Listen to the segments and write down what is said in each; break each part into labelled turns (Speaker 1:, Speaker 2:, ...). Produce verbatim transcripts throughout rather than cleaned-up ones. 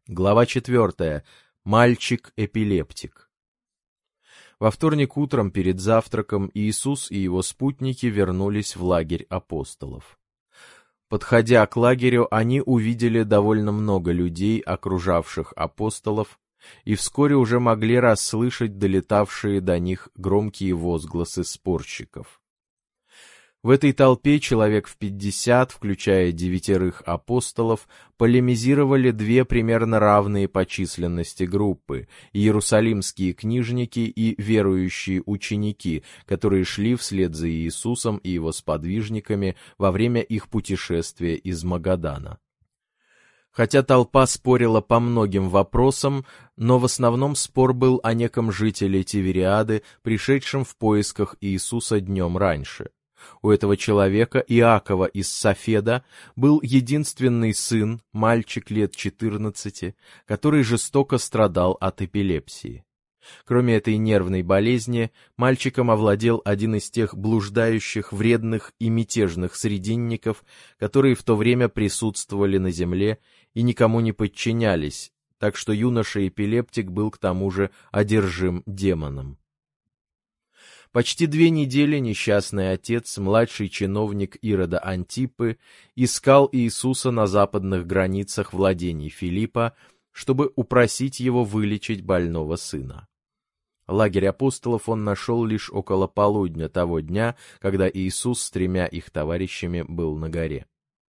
Speaker 1: Глава четвертая. Мальчик-эпилептик. Во вторник утром перед завтраком Иисус и его спутники вернулись в лагерь апостолов. Подходя к лагерю, они увидели довольно много людей, окружавших апостолов, и вскоре уже могли расслышать долетавшие до них громкие возгласы спорщиков. В этой толпе человек в пятьдесят, включая девятерых апостолов, полемизировали две примерно равные по численности группы — иерусалимские книжники и верующие ученики, которые шли вслед за Иисусом и его сподвижниками во время их путешествия из Магадана. Хотя толпа спорила по многим вопросам, но в основном спор был о неком жителе Тивериады, пришедшем в поисках Иисуса днем раньше. У этого человека, Иакова из Сафеда, был единственный сын, мальчик лет четырнадцати, который жестоко страдал от эпилепсии. Кроме этой нервной болезни, мальчиком овладел один из тех блуждающих, вредных и мятежных срединников, которые в то время присутствовали на земле и никому не подчинялись, так что юноша-эпилептик был к тому же одержим демоном. Почти две недели несчастный отец, младший чиновник Ирода Антипы, искал Иисуса на западных границах владений Филиппа, чтобы упросить его вылечить больного сына. Лагерь апостолов он нашел лишь около полудня того дня, когда Иисус с тремя их товарищами был на горе.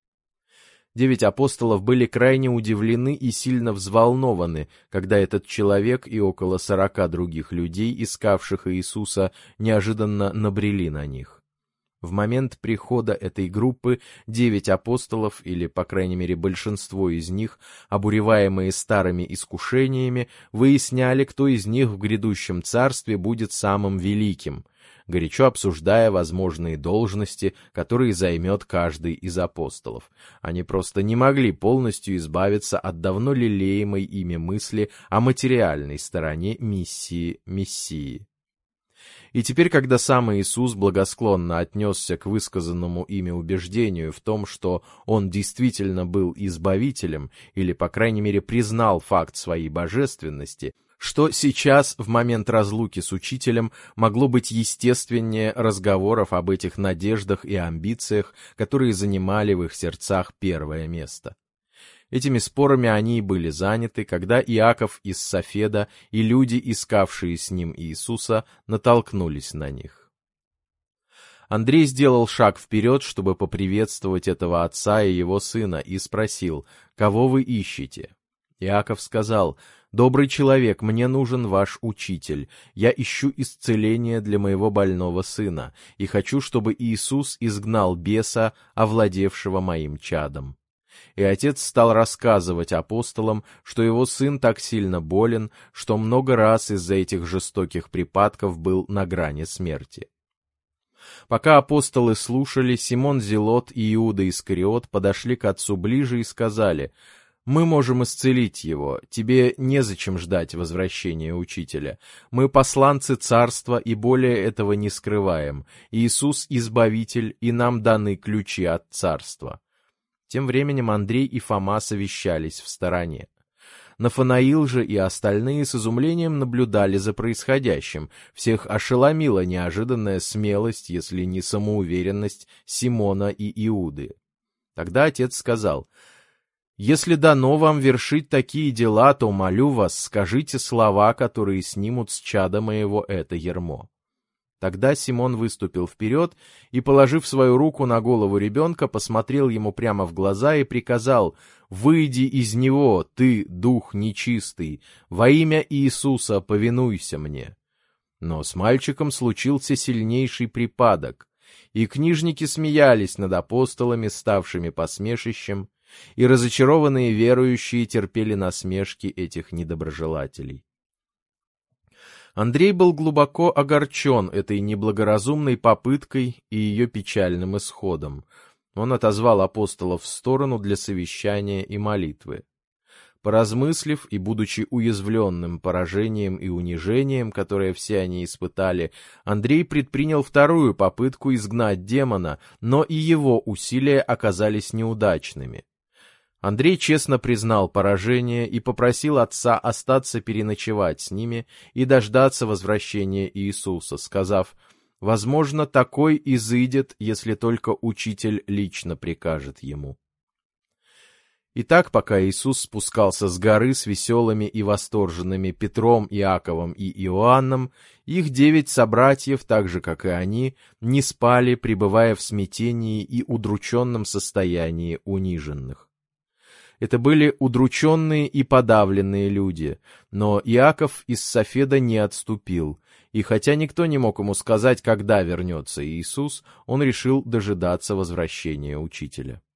Speaker 1: Девять апостолов были крайне удивлены и сильно взволнованы, когда этот человек и около сорока других людей, искавших Иисуса, неожиданно набрели на них. В момент прихода этой группы девять апостолов, или, по крайней мере, большинство из них, обуреваемые старыми искушениями, выясняли, кто из них в грядущем царстве будет самым великим, горячо обсуждая возможные должности, которые займет каждый из апостолов. Они просто не могли полностью избавиться от давно лелеемой ими мысли о материальной стороне миссии Мессии. И теперь, когда сам Иисус благосклонно отнесся к высказанному ими убеждению в том, что Он действительно был избавителем, или, по крайней мере, признал факт своей божественности, что сейчас, в момент разлуки с учителем, могло быть естественнее разговоров об этих надеждах и амбициях, которые занимали в их сердцах первое место. Этими спорами они и были заняты, когда Иаков из Сафеда и люди, искавшие с ним Иисуса, натолкнулись на них. Андрей сделал шаг вперед, чтобы поприветствовать этого отца и его сына, и спросил: «Кого вы ищете?» Иаков сказал: «Добрый человек, мне нужен ваш учитель. Я ищу исцеления для моего больного сына, и хочу, чтобы Иисус изгнал беса, овладевшего моим чадом». И отец стал рассказывать апостолам, что его сын так сильно болен, что много раз из-за этих жестоких припадков был на грани смерти. Пока апостолы слушали, Симон Зелот и Иуда Искариот подошли к отцу ближе и сказали: «Мы можем исцелить его, тебе незачем ждать возвращения учителя. Мы посланцы царства и более этого не скрываем. Иисус — избавитель, и нам даны ключи от царства». Тем временем Андрей и Фома совещались в стороне. Нафанаил же и остальные с изумлением наблюдали за происходящим. Всех ошеломила неожиданная смелость, если не самоуверенность, Симона и Иуды. Тогда отец сказал: «Если дано вам вершить такие дела, то, молю вас, скажите слова, которые снимут с чада моего это ярмо». Тогда Симон выступил вперед и, положив свою руку на голову ребенка, посмотрел ему прямо в глаза и приказал: «Выйди из него, ты, дух нечистый, во имя Иисуса повинуйся мне». Но с мальчиком случился сильнейший припадок, и книжники смеялись над апостолами, ставшими посмешищем, и разочарованные верующие терпели насмешки этих недоброжелателей. Андрей был глубоко огорчен этой неблагоразумной попыткой и ее печальным исходом. Он отозвал апостолов в сторону для совещания и молитвы. Поразмыслив и будучи уязвленным поражением и унижением, которое все они испытали, Андрей предпринял вторую попытку изгнать демона, но и его усилия оказались неудачными. Андрей честно признал поражение и попросил отца остаться переночевать с ними и дождаться возвращения Иисуса, сказав: «Возможно, такой изыдет, если только учитель лично прикажет ему». Итак, пока Иисус спускался с горы с веселыми и восторженными Петром, Иаковом и Иоанном, их девять собратьев, так же, как и они, не спали, пребывая в смятении и удрученном состоянии униженных. Это были удрученные и подавленные люди, но Иаков из Сафеда не отступил, и хотя никто не мог ему сказать, когда вернется Иисус, он решил дожидаться возвращения учителя.